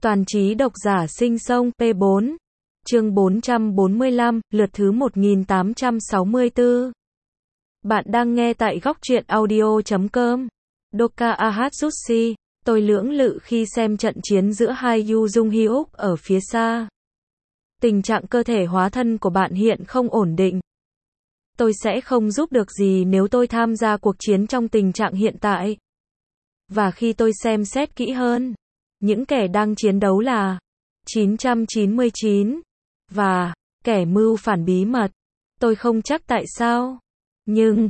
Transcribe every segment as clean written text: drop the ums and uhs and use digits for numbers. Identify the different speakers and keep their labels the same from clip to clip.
Speaker 1: Toàn trí độc giả sinh sông P4. Chương 445, lượt thứ 1864. Bạn đang nghe tại góc truyện audio.com. Doka Ahatsushi, tôi lưỡng lự khi xem trận chiến giữa hai Yu Jung Hyuk ở phía xa. Tình trạng cơ thể hóa thân của bạn hiện không ổn định. Tôi sẽ không giúp được gì nếu tôi tham gia cuộc chiến trong tình trạng hiện tại. Và khi tôi xem xét kỹ hơn, những kẻ đang chiến đấu là 999 và kẻ mưu phản bí mật. Tôi không chắc tại sao, nhưng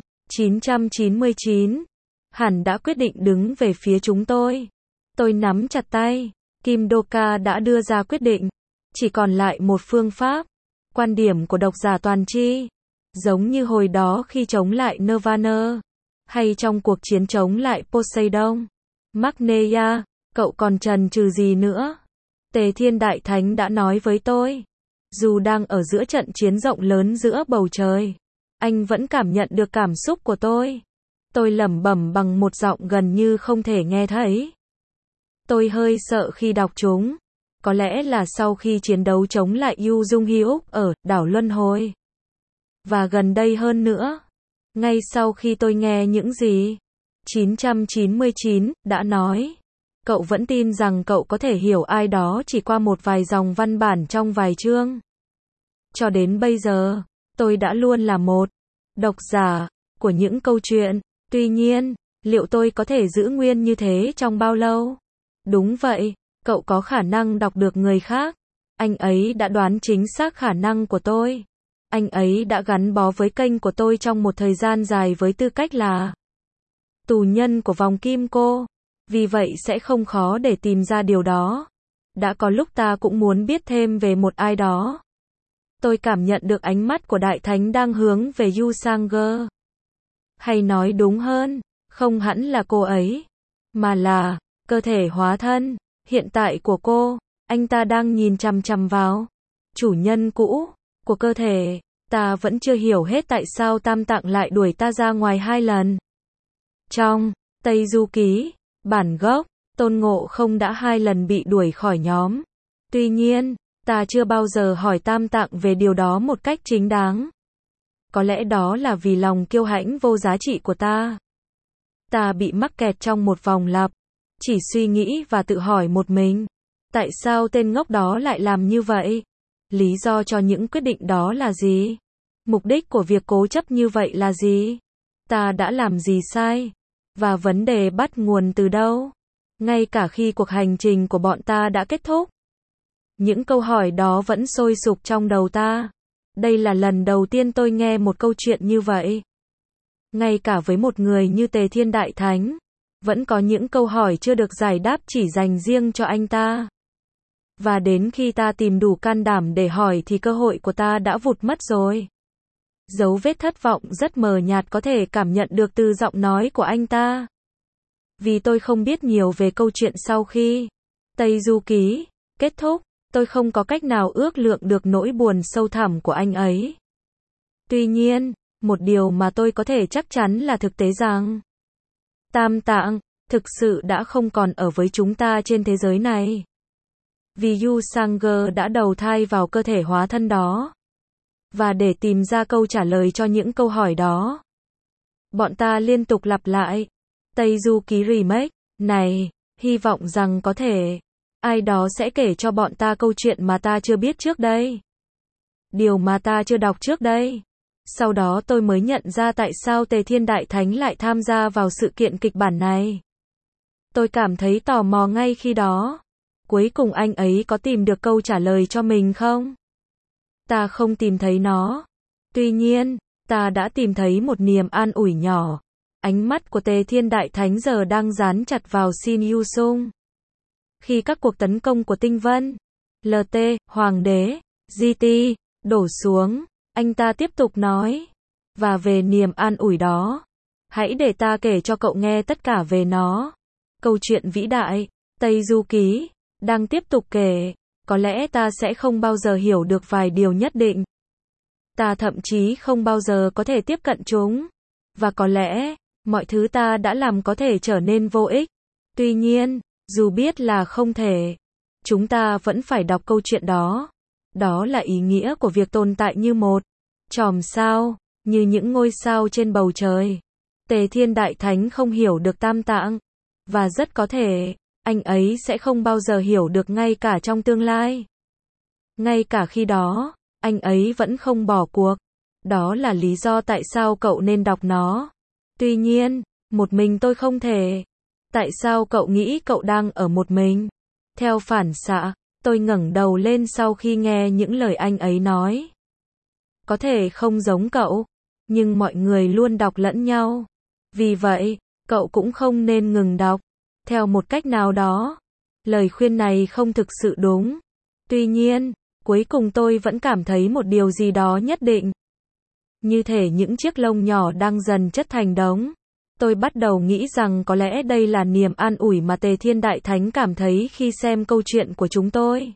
Speaker 1: 999 hẳn đã quyết định đứng về phía chúng tôi. Tôi nắm chặt tay. Kim Doka đã đưa ra quyết định. Chỉ còn lại một phương pháp. Quan điểm của độc giả toàn tri. Giống như hồi đó khi chống lại Nirvana, hay trong cuộc chiến chống lại Poseidon, Magneia, cậu còn chần chừ gì nữa? Tề Thiên Đại Thánh đã nói với tôi. Dù đang ở giữa trận chiến rộng lớn giữa bầu trời, anh vẫn cảm nhận được cảm xúc của tôi. Tôi lẩm bẩm bằng một giọng gần như không thể nghe thấy. Tôi hơi sợ khi đọc chúng. Có lẽ là sau khi chiến đấu chống lại Yu Jung Hyuk ở đảo Luân Hồi. Và gần đây hơn nữa, ngay sau khi tôi nghe những gì 999 đã nói, cậu vẫn tin rằng cậu có thể hiểu ai đó chỉ qua một vài dòng văn bản trong vài chương. Cho đến bây giờ, tôi đã luôn là một độc giả của những câu chuyện. Tuy nhiên, liệu tôi có thể giữ nguyên như thế trong bao lâu? Đúng vậy, cậu có khả năng đọc được người khác. Anh ấy đã đoán chính xác khả năng của tôi. Anh ấy đã gắn bó với kênh của tôi trong một thời gian dài với tư cách là tù nhân của vòng kim cô. Vì vậy sẽ không khó để tìm ra điều đó. Đã có lúc ta cũng muốn biết thêm về một ai đó. Tôi cảm nhận được ánh mắt của Đại Thánh đang hướng về Yu Sanger. Hay nói đúng hơn, không hẳn là cô ấy, mà là cơ thể hóa thân hiện tại của cô. Anh ta đang nhìn chằm chằm vào chủ nhân cũ của cơ thể. Ta vẫn chưa hiểu hết tại sao Tam Tạng lại đuổi ta ra ngoài 2 lần. Trong Tây Du Ký, bản gốc, Tôn Ngộ Không đã 2 lần bị đuổi khỏi nhóm. Tuy nhiên, ta chưa bao giờ hỏi Tam Tạng về điều đó một cách chính đáng. Có lẽ đó là vì lòng kiêu hãnh vô giá trị của ta. Ta bị mắc kẹt trong một vòng lặp, chỉ suy nghĩ và tự hỏi một mình, tại sao tên ngốc đó lại làm như vậy? Lý do cho những quyết định đó là gì? Mục đích của việc cố chấp như vậy là gì? Ta đã làm gì sai? Và vấn đề bắt nguồn từ đâu? Ngay cả khi cuộc hành trình của bọn ta đã kết thúc, những câu hỏi đó vẫn sôi sục trong đầu ta. Đây là lần đầu tiên tôi nghe một câu chuyện như vậy. Ngay cả với một người như Tề Thiên Đại Thánh, vẫn có những câu hỏi chưa được giải đáp chỉ dành riêng cho anh ta. Và đến khi ta tìm đủ can đảm để hỏi thì cơ hội của ta đã vụt mất rồi. Dấu vết thất vọng rất mờ nhạt có thể cảm nhận được từ giọng nói của anh ta. Vì tôi không biết nhiều về câu chuyện sau khi Tây Du Ký kết thúc, tôi không có cách nào ước lượng được nỗi buồn sâu thẳm của anh ấy. Tuy nhiên, một điều mà tôi có thể chắc chắn là thực tế rằng Tam Tạng thực sự đã không còn ở với chúng ta trên thế giới này. Vì Yu Sanger đã đầu thai vào cơ thể hóa thân đó. Và để tìm ra câu trả lời cho những câu hỏi đó, bọn ta liên tục lặp lại Tây Du Ký Remake này, hy vọng rằng có thể ai đó sẽ kể cho bọn ta câu chuyện mà ta chưa biết trước đây. Điều mà ta chưa đọc trước đây. Sau đó tôi mới nhận ra tại sao Tề Thiên Đại Thánh lại tham gia vào sự kiện kịch bản này. Tôi cảm thấy tò mò ngay khi đó. Cuối cùng anh ấy có tìm được câu trả lời cho mình không? Ta không tìm thấy nó. Tuy nhiên, ta đã tìm thấy một niềm an ủi nhỏ. Ánh mắt của Tề Thiên Đại Thánh giờ đang dán chặt vào Shin Yu Sung. Khi các cuộc tấn công của Tinh Vân, LT, Hoàng đế, GT, đổ xuống, anh ta tiếp tục nói. Và về niềm an ủi đó, hãy để ta kể cho cậu nghe tất cả về nó. Câu chuyện vĩ đại, Tây Du Ký, đang tiếp tục kể. Có lẽ ta sẽ không bao giờ hiểu được vài điều nhất định. Ta thậm chí không bao giờ có thể tiếp cận chúng. Và có lẽ, mọi thứ ta đã làm có thể trở nên vô ích. Tuy nhiên, dù biết là không thể, chúng ta vẫn phải đọc câu chuyện đó. Đó là ý nghĩa của việc tồn tại như một chòm sao, như những ngôi sao trên bầu trời. Tề Thiên Đại Thánh không hiểu được tam tạng, và rất có thể, anh ấy sẽ không bao giờ hiểu được ngay cả trong tương lai. Ngay cả khi đó, anh ấy vẫn không bỏ cuộc. Đó là lý do tại sao cậu nên đọc nó. Tuy nhiên, một mình tôi không thể. Tại sao cậu nghĩ cậu đang ở một mình? Theo phản xạ, tôi ngẩng đầu lên sau khi nghe những lời anh ấy nói. Có thể không giống cậu, nhưng mọi người luôn đọc lẫn nhau. Vì vậy, cậu cũng không nên ngừng đọc. Theo một cách nào đó, lời khuyên này không thực sự đúng. Tuy nhiên, cuối cùng tôi vẫn cảm thấy một điều gì đó nhất định. Như thể những chiếc lông nhỏ đang dần chất thành đống. Tôi bắt đầu nghĩ rằng có lẽ đây là niềm an ủi mà Tề Thiên Đại Thánh cảm thấy khi xem câu chuyện của chúng tôi.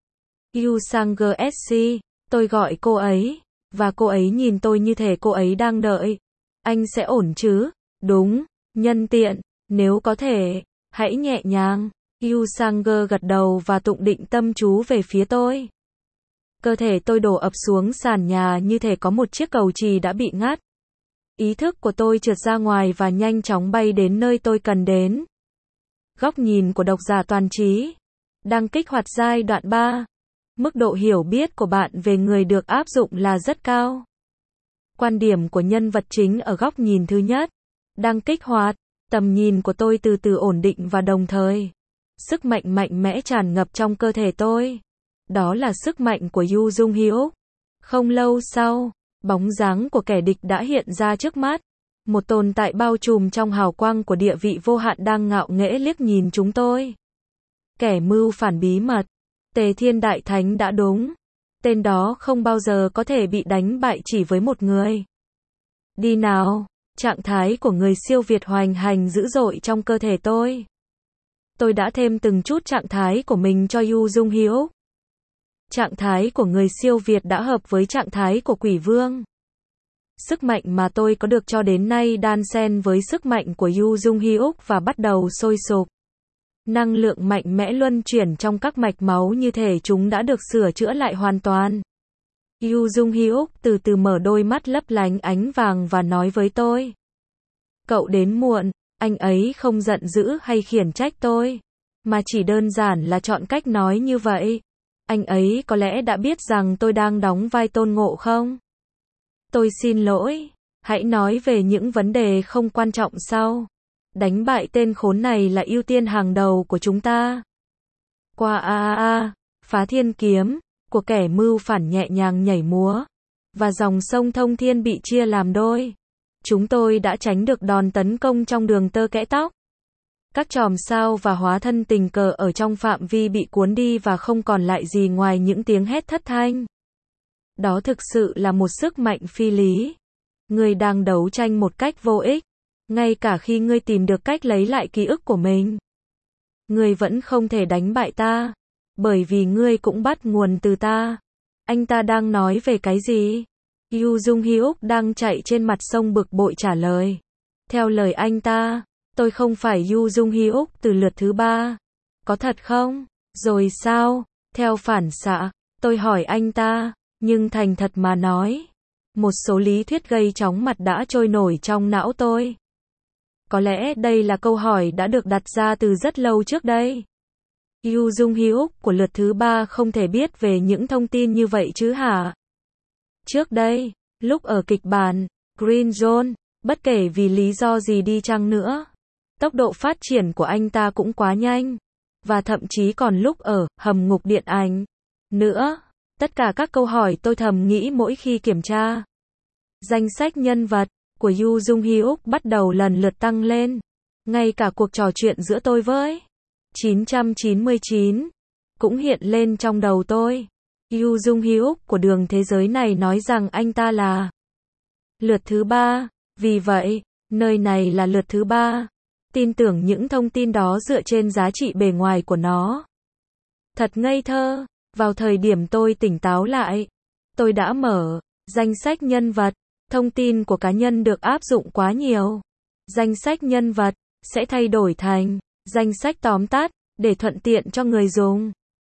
Speaker 1: Yu Sang SC, tôi gọi cô ấy, và cô ấy nhìn tôi như thể cô ấy đang đợi. Anh sẽ ổn chứ? Đúng, nhân tiện, nếu có thể, hãy nhẹ nhàng. Yu Sang gật đầu và tụng định tâm chú về phía tôi. Cơ thể tôi đổ ập xuống sàn nhà như thể có một chiếc cầu chì đã bị ngắt. Ý thức của tôi trượt ra ngoài và nhanh chóng bay đến nơi tôi cần đến. Góc nhìn của độc giả toàn trí. Đang kích hoạt giai đoạn 3. Mức độ hiểu biết của bạn về người được áp dụng là rất cao. Quan điểm của nhân vật chính ở góc nhìn thứ nhất. Đang kích hoạt. Tầm nhìn của tôi từ từ ổn định và đồng thời. Sức mạnh mạnh mẽ tràn ngập trong cơ thể tôi. Đó là sức mạnh của Yu Jung Hyuk. Không lâu sau, bóng dáng của kẻ địch đã hiện ra trước mắt. Một tồn tại bao trùm trong hào quang của địa vị vô hạn đang ngạo nghễ liếc nhìn chúng tôi. Kẻ mưu phản bí mật. Tề Thiên Đại Thánh đã đúng. Tên đó không bao giờ có thể bị đánh bại chỉ với một người. Đi nào, trạng thái của người siêu việt hoành hành dữ dội trong cơ thể tôi. Tôi đã thêm từng chút trạng thái của mình cho Yu Jung Hyuk. Trạng thái của người siêu việt đã hợp với trạng thái của quỷ vương. Sức mạnh mà tôi có được cho đến nay đan xen với sức mạnh của Yu Jung Hyuk và bắt đầu sôi sục. Năng lượng mạnh mẽ luân chuyển trong các mạch máu như thể chúng đã được sửa chữa lại hoàn toàn. Yu Jung Hyuk từ từ mở đôi mắt lấp lánh ánh vàng và nói với tôi. Cậu đến muộn, anh ấy không giận dữ hay khiển trách tôi, mà chỉ đơn giản là chọn cách nói như vậy. Anh ấy có lẽ đã biết rằng tôi đang đóng vai Tôn Ngộ không? Tôi xin lỗi, hãy nói về những vấn đề không quan trọng sau. Đánh bại tên khốn này là ưu tiên hàng đầu của chúng ta. Qua phá thiên kiếm của kẻ mưu phản nhẹ nhàng nhảy múa, và dòng sông Thông Thiên bị chia làm đôi. Chúng tôi đã tránh được đòn tấn công trong đường tơ kẽ tóc. Các chòm sao và hóa thân tình cờ ở trong phạm vi bị cuốn đi và không còn lại gì ngoài những tiếng hét thất thanh. Đó thực sự là một sức mạnh phi lý. Ngươi đang đấu tranh một cách vô ích. Ngay cả khi ngươi tìm được cách lấy lại ký ức của mình, ngươi vẫn không thể đánh bại ta. Bởi vì ngươi cũng bắt nguồn từ ta. Anh ta đang nói về cái gì? Yu Jung Hyuk đang chạy trên mặt sông bực bội trả lời. Theo lời anh ta, tôi không phải Yu Jung Hyuk từ lượt thứ 3. Có thật không? Rồi sao? Theo phản xạ, tôi hỏi anh ta, nhưng thành thật mà nói, một số lý thuyết gây chóng mặt đã trôi nổi trong não tôi. Có lẽ đây là câu hỏi đã được đặt ra từ rất lâu trước đây. Yu Jung Hyuk của lượt thứ 3 không thể biết về những thông tin như vậy chứ hả? Trước đây, lúc ở kịch bản Green Zone, bất kể vì lý do gì đi chăng nữa, tốc độ phát triển của anh ta cũng quá nhanh. Và thậm chí còn lúc ở hầm ngục điện ảnh nữa. Tất cả các câu hỏi tôi thầm nghĩ mỗi khi kiểm tra danh sách nhân vật của Yu Jung Hyuk bắt đầu lần lượt tăng lên. Ngay cả cuộc trò chuyện giữa tôi với 999 cũng hiện lên trong đầu tôi. Yu Jung Hyuk của đường thế giới này nói rằng anh ta là lượt thứ 3. Vì vậy, nơi này là lượt thứ 3. Tin tưởng những thông tin đó dựa trên giá trị bề ngoài của nó. Thật ngây thơ. Vào thời điểm tôi tỉnh táo lại, tôi đã mở danh sách nhân vật. Thông tin của cá nhân được áp dụng quá nhiều. Danh sách nhân vật sẽ thay đổi thành danh sách tóm tắt để thuận tiện cho người dùng.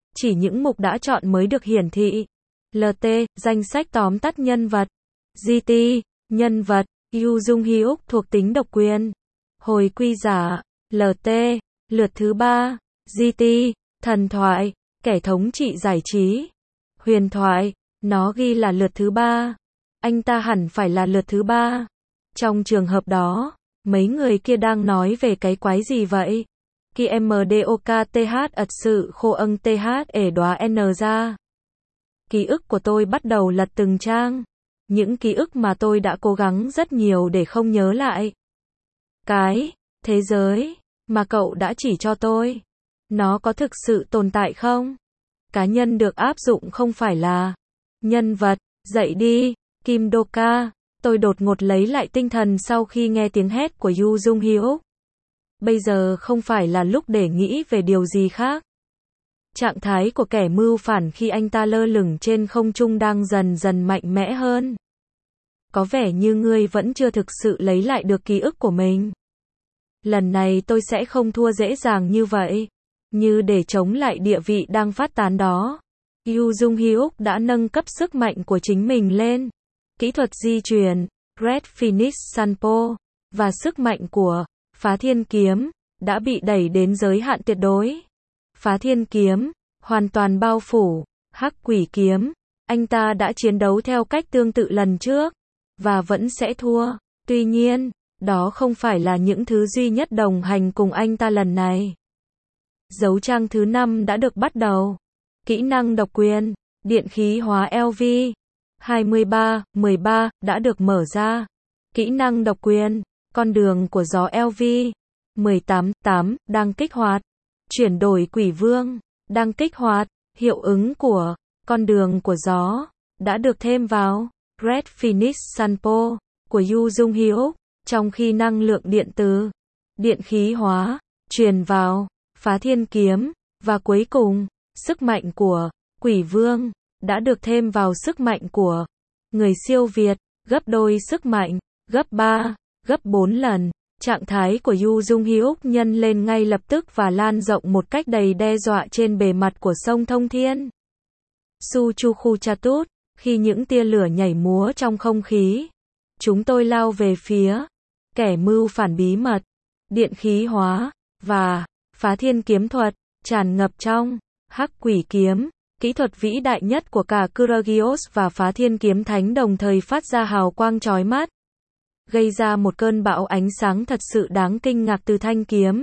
Speaker 1: Chỉ những mục đã chọn mới được hiển thị. LT, danh sách tóm tắt nhân vật. GT, nhân vật. Yoo Jung Hyuk thuộc tính độc quyền. Hồi quy giả. LT, lượt thứ 3. GT, thần thoại, kẻ thống trị giải trí. Huyền thoại, nó ghi là lượt thứ 3. Anh ta hẳn phải là lượt thứ 3. Trong trường hợp đó, mấy người kia đang nói về cái quái gì vậy? Ki MDOKTH ật sự khô âng TH ể đoá N ra. Ký ức của tôi bắt đầu lật từng trang. Những ký ức mà tôi đã cố gắng rất nhiều để không nhớ lại. Cái thế giới mà cậu đã chỉ cho tôi, nó có thực sự tồn tại không? Cá nhân được áp dụng không phải là nhân vật. Dậy đi, Kim Doka. Tôi đột ngột lấy lại tinh thần sau khi nghe tiếng hét của Yoo Jung Hyuk. Bây giờ không phải là lúc để nghĩ về điều gì khác. Trạng thái của kẻ mưu phản khi anh ta lơ lửng trên không trung đang dần dần mạnh mẽ hơn. Có vẻ như ngươi vẫn chưa thực sự lấy lại được ký ức của mình. Lần này tôi sẽ không thua dễ dàng như vậy. Như để chống lại địa vị đang phát tán đó, Yoo Jung Hyuk đã nâng cấp sức mạnh của chính mình lên. Kỹ thuật di chuyển, Red Phoenix Sanpo, và sức mạnh của Phá Thiên Kiếm đã bị đẩy đến giới hạn tuyệt đối. Phá Thiên Kiếm hoàn toàn bao phủ Hắc Quỷ Kiếm. Anh ta đã chiến đấu theo cách tương tự lần trước và vẫn sẽ thua. Tuy nhiên, đó không phải là những thứ duy nhất đồng hành cùng anh ta lần này. Dấu trang thứ 5 đã được bắt đầu. Kỹ năng độc quyền, điện khí hóa LV 23-13 đã được mở ra. Kỹ năng độc quyền, con đường của gió LV 18-8 đang kích hoạt. Chuyển đổi quỷ vương đang kích hoạt. Hiệu ứng của con đường của gió đã được thêm vào Red Phoenix Sanpo của Yoo Jung Hyuk, trong khi năng lượng điện từ điện khí hóa truyền vào Phá Thiên Kiếm, và cuối cùng, sức mạnh của Quỷ Vương đã được thêm vào sức mạnh của người siêu việt, gấp đôi sức mạnh, gấp 3, gấp 4 lần. Trạng thái của Yoo Jung Hyuk nhân lên ngay lập tức và lan rộng một cách đầy đe dọa trên bề mặt của sông Thông Thiên. Su Chu Khu Chatut, khi những tia lửa nhảy múa trong không khí, chúng tôi lao về phía kẻ mưu phản bí mật. Điện khí hóa và Phá Thiên Kiếm thuật tràn ngập trong Hắc Quỷ Kiếm. Kỹ thuật vĩ đại nhất của cả Kuragios và Phá Thiên Kiếm Thánh đồng thời phát ra hào quang chói mắt, gây ra một cơn bão ánh sáng thật sự đáng kinh ngạc từ thanh kiếm.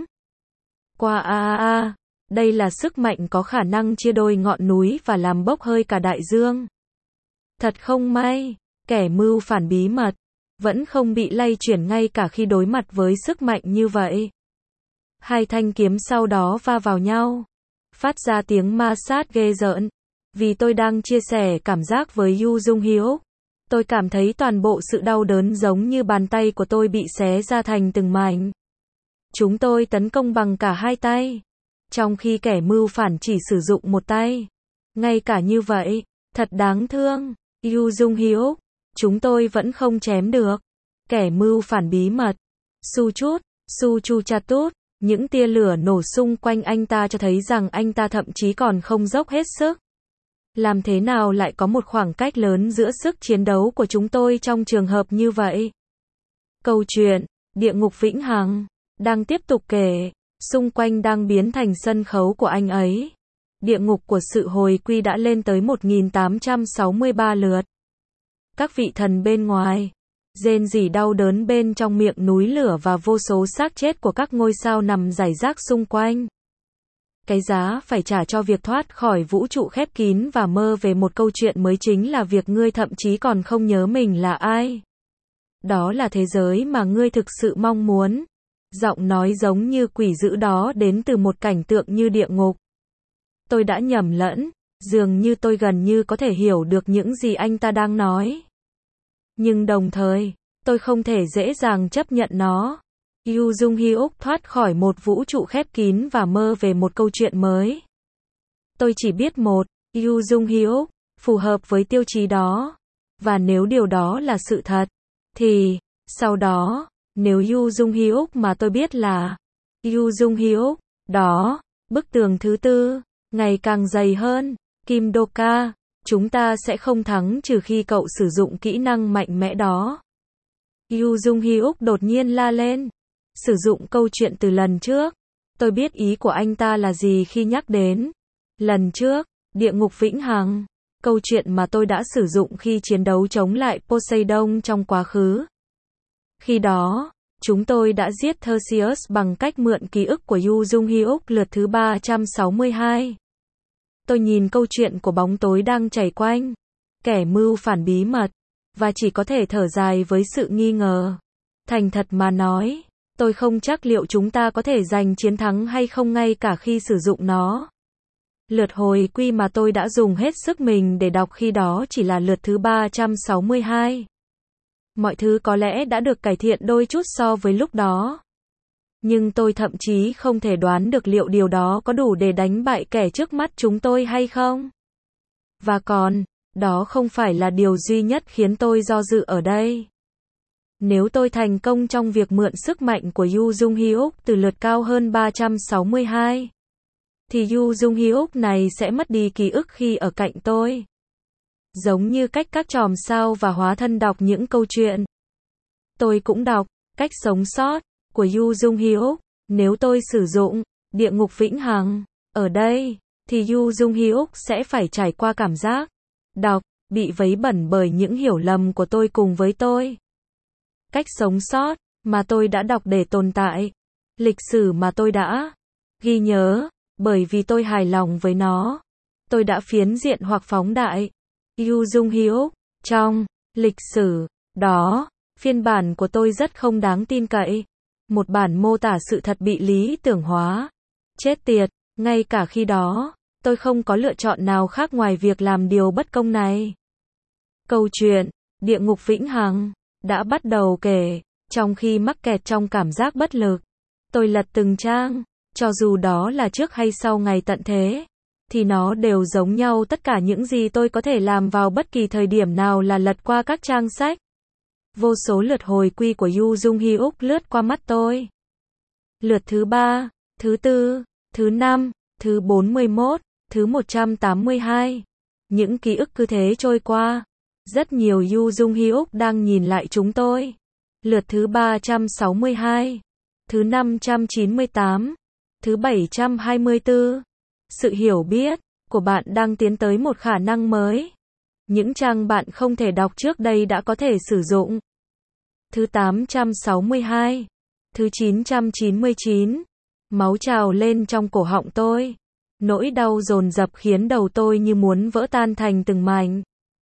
Speaker 1: Qua đây là sức mạnh có khả năng chia đôi ngọn núi và làm bốc hơi cả đại dương. Thật không may, kẻ mưu phản bí mật vẫn không bị lay chuyển ngay cả khi đối mặt với sức mạnh như vậy. Hai thanh kiếm sau đó va vào nhau, phát ra tiếng ma sát ghê rợn. Vì tôi đang chia sẻ cảm giác với Yoo Jung Hyuk, tôi cảm thấy toàn bộ sự đau đớn giống như bàn tay của tôi bị xé ra thành từng mảnh. Chúng tôi tấn công bằng cả hai tay, trong khi kẻ mưu phản chỉ sử dụng một tay. Ngay cả như vậy, thật đáng thương. Yoo Jung Hyuk, chúng tôi vẫn không chém được kẻ mưu phản bí mật. Su Chu Chatut, những tia lửa nổ xung quanh anh ta cho thấy rằng anh ta thậm chí còn không dốc hết sức. Làm thế nào lại có một khoảng cách lớn giữa sức chiến đấu của chúng tôi trong trường hợp như vậy? Câu chuyện Địa ngục vĩnh hằng đang tiếp tục kể, xung quanh đang biến thành sân khấu của anh ấy. Địa ngục của sự hồi quy đã lên tới 1863 lượt. Các vị thần bên ngoài rên rỉ đau đớn bên trong miệng núi lửa và vô số xác chết của các ngôi sao nằm rải rác xung quanh. Cái giá phải trả cho việc thoát khỏi vũ trụ khép kín và mơ về một câu chuyện mới chính là việc ngươi thậm chí còn không nhớ mình là ai. Đó là thế giới mà ngươi thực sự mong muốn. Giọng nói giống như quỷ dữ đó đến từ một cảnh tượng như địa ngục. Tôi đã nhầm lẫn, dường như tôi gần như có thể hiểu được những gì anh ta đang nói. Nhưng đồng thời, tôi không thể dễ dàng chấp nhận nó. Yoo Jung Hyuk thoát khỏi một vũ trụ khép kín và mơ về một câu chuyện mới. Tôi chỉ biết một, Yoo Jung Hyuk phù hợp với tiêu chí đó. Và nếu điều đó là sự thật, thì, sau đó, nếu Yoo Jung Hyuk mà tôi biết là Yoo Jung Hyuk, đó, bức tường thứ tư, ngày càng dày hơn. Kim Doka, chúng ta sẽ không thắng trừ khi cậu sử dụng kỹ năng mạnh mẽ đó. Yu Jung Hyuk đột nhiên la lên. Sử dụng câu chuyện từ lần trước. Tôi biết ý của anh ta là gì khi nhắc đến. Lần trước, địa ngục vĩnh hằng. Câu chuyện mà tôi đã sử dụng khi chiến đấu chống lại Poseidon trong quá khứ. Khi đó, chúng tôi đã giết Theseus bằng cách mượn ký ức của Yu Jung Hyuk lượt thứ 362. Tôi nhìn câu chuyện của bóng tối đang chảy quanh. Kẻ mưu phản bí mật. Và chỉ có thể thở dài với sự nghi ngờ. Thành thật mà nói, tôi không chắc liệu chúng ta có thể giành chiến thắng hay không ngay cả khi sử dụng nó. Lượt hồi quy mà tôi đã dùng hết sức mình để đọc khi đó chỉ là lượt thứ 362. Mọi thứ có lẽ đã được cải thiện đôi chút so với lúc đó. Nhưng tôi thậm chí không thể đoán được liệu điều đó có đủ để đánh bại kẻ trước mắt chúng tôi hay không. Và còn, đó không phải là điều duy nhất khiến tôi do dự ở đây. Nếu tôi thành công trong việc mượn sức mạnh của Yu Jung Hyuk từ lượt cao hơn 362, thì Yu Jung Hyuk này sẽ mất đi ký ức khi ở cạnh tôi. Giống như cách các chòm sao và hóa thân đọc những câu chuyện. Tôi cũng đọc Cách sống sót của Yu Jung Hyuk. Nếu tôi sử dụng địa ngục vĩnh hằng ở đây, thì Yu Jung Hyuk sẽ phải trải qua cảm giác đọc bị vấy bẩn bởi những hiểu lầm của tôi cùng với tôi. Cách sống sót mà tôi đã đọc để tồn tại. Lịch sử mà tôi đã ghi nhớ, bởi vì tôi hài lòng với nó. Tôi đã phiến diện hoặc phóng đại. Yu Jung Hyuk, trong lịch sử đó, phiên bản của tôi rất không đáng tin cậy. Một bản mô tả sự thật bị lý tưởng hóa. Chết tiệt, ngay cả khi đó, tôi không có lựa chọn nào khác ngoài việc làm điều bất công này. Câu chuyện, địa ngục vĩnh hằng, đã bắt đầu kể, trong khi mắc kẹt trong cảm giác bất lực. Tôi lật từng trang, cho dù đó là trước hay sau ngày tận thế, thì nó đều giống nhau. Tất cả những gì tôi có thể làm vào bất kỳ thời điểm nào là lật qua các trang sách. Vô số lượt hồi quy của Yu Jung Hyuk lướt qua mắt tôi. Lượt thứ 3, thứ 4, thứ 5, thứ 41, thứ 182. Những ký ức cứ thế trôi qua. Rất nhiều Yu Jung Hyuk đang nhìn lại chúng tôi. Lượt thứ 362, thứ 598, thứ 724. Sự hiểu biết của bạn đang tiến tới một khả năng mới. Những trang bạn không thể đọc trước đây đã có thể sử dụng. Thứ 862, thứ 999. Máu trào lên trong cổ họng tôi. Nỗi đau dồn dập khiến đầu tôi như muốn vỡ tan thành từng mảnh.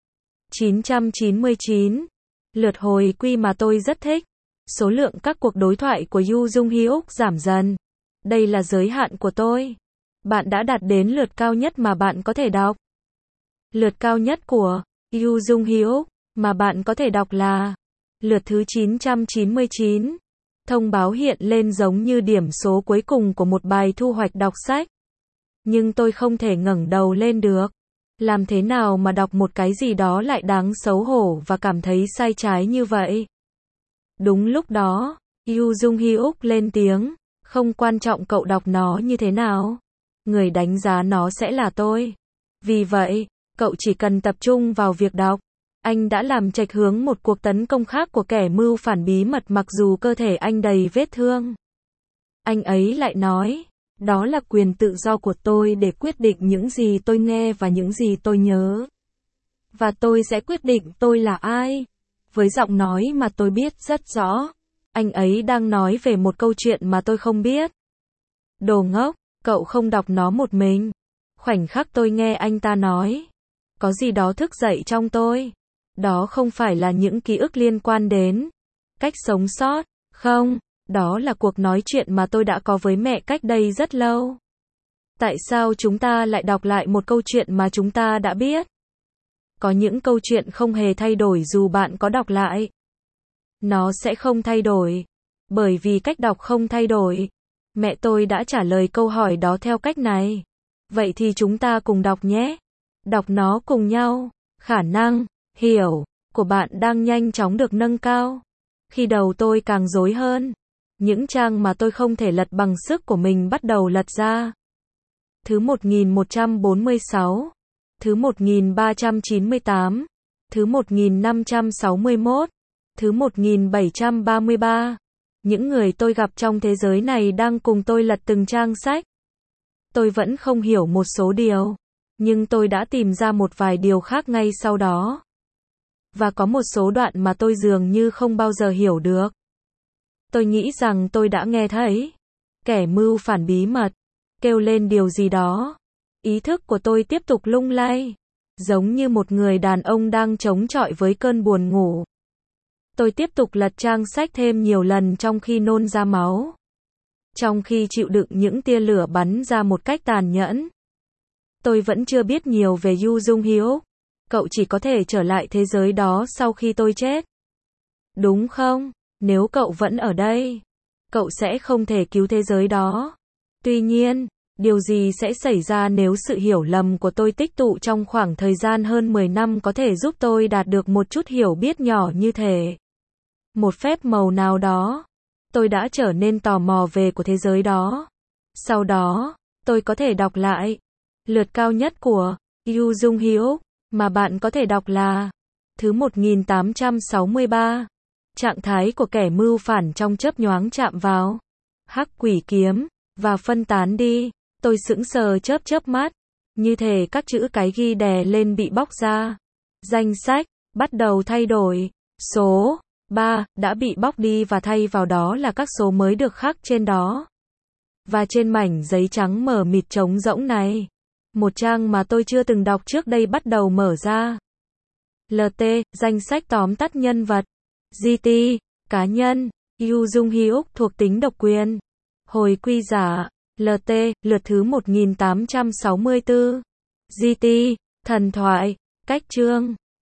Speaker 1: 999. Lượt hồi quy mà tôi rất thích. Số lượng các cuộc đối thoại của Yu Jung Hyuk giảm dần. Đây là giới hạn của tôi. Bạn đã đạt đến lượt cao nhất mà bạn có thể đọc. Lượt cao nhất của Yu Jung Hyuk mà bạn có thể đọc là lượt thứ 999. Thông báo hiện lên giống như điểm số cuối cùng của một bài thu hoạch đọc sách. Nhưng tôi không thể ngẩng đầu lên được. Làm thế nào mà đọc một cái gì đó lại đáng xấu hổ và cảm thấy sai trái như vậy? Đúng lúc đó, Yu Jung Hyuk lên tiếng, không quan trọng cậu đọc nó như thế nào. Người đánh giá nó sẽ là tôi. Vì vậy, cậu chỉ cần tập trung vào việc đọc. Anh đã làm chệch hướng một cuộc tấn công khác của kẻ mưu phản bí mật mặc dù cơ thể anh đầy vết thương. Anh ấy lại nói, đó là quyền tự do của tôi để quyết định những gì tôi nghe và những gì tôi nhớ. Và tôi sẽ quyết định tôi là ai. Với giọng nói mà tôi biết rất rõ, anh ấy đang nói về một câu chuyện mà tôi không biết. Đồ ngốc, cậu không đọc nó một mình. Khoảnh khắc tôi nghe anh ta nói, có gì đó thức dậy trong tôi. Đó không phải là những ký ức liên quan đến cách sống sót, không, đó là cuộc nói chuyện mà tôi đã có với mẹ cách đây rất lâu. Tại sao chúng ta lại đọc lại một câu chuyện mà chúng ta đã biết? Có những câu chuyện không hề thay đổi dù bạn có đọc lại. Nó sẽ không thay đổi, bởi vì cách đọc không thay đổi. Mẹ tôi đã trả lời câu hỏi đó theo cách này. Vậy thì chúng ta cùng đọc nhé. Đọc nó cùng nhau. Khả năng hiểu của bạn đang nhanh chóng được nâng cao. Khi đầu tôi càng rối hơn, những trang mà tôi không thể lật bằng sức của mình bắt đầu lật ra. thứ 1146, thứ 1398, thứ 1561, thứ 1733. Những người tôi gặp trong thế giới này đang cùng tôi lật từng trang sách. Tôi vẫn không hiểu một số điều, nhưng tôi đã tìm ra một vài điều khác ngay sau đó. Và có một số đoạn mà tôi dường như không bao giờ hiểu được. Tôi nghĩ rằng tôi đã nghe thấy kẻ mưu phản bí mật kêu lên điều gì đó. Ý thức của tôi tiếp tục lung lay, giống như một người đàn ông đang chống chọi với cơn buồn ngủ. Tôi tiếp tục lật trang sách thêm nhiều lần trong khi nôn ra máu, trong khi chịu đựng những tia lửa bắn ra một cách tàn nhẫn. Tôi vẫn chưa biết nhiều về Yu Jung Hyuk. Cậu chỉ có thể trở lại thế giới đó sau khi tôi chết. Đúng không? Nếu cậu vẫn ở đây, cậu sẽ không thể cứu thế giới đó. Tuy nhiên, điều gì sẽ xảy ra nếu sự hiểu lầm của tôi tích tụ trong khoảng thời gian hơn 10 năm có thể giúp tôi đạt được một chút hiểu biết nhỏ như thế? Một phép màu nào đó, tôi đã trở nên tò mò về của thế giới đó. Sau đó, tôi có thể đọc lại. Lượt cao nhất của Yu Jung Hyuk mà bạn có thể đọc là thứ 1863. Trạng thái của kẻ mưu phản trong chớp nhoáng chạm vào hắc quỷ kiếm và phân tán đi. Tôi sững sờ chớp mắt, như thể các chữ cái ghi đè lên bị bóc ra. Danh sách bắt đầu thay đổi. Số 3 đã bị bóc đi và thay vào đó là các số mới được khắc trên đó. Và trên mảnh giấy trắng mờ mịt trống rỗng này, một trang mà tôi chưa từng đọc trước đây bắt đầu mở ra. LT, danh sách tóm tắt nhân vật. GT, cá nhân. Yu Jung Hyuk, thuộc tính độc quyền. Hồi quy giả. LT, lượt thứ 1864. GT, thần thoại. Cách chương.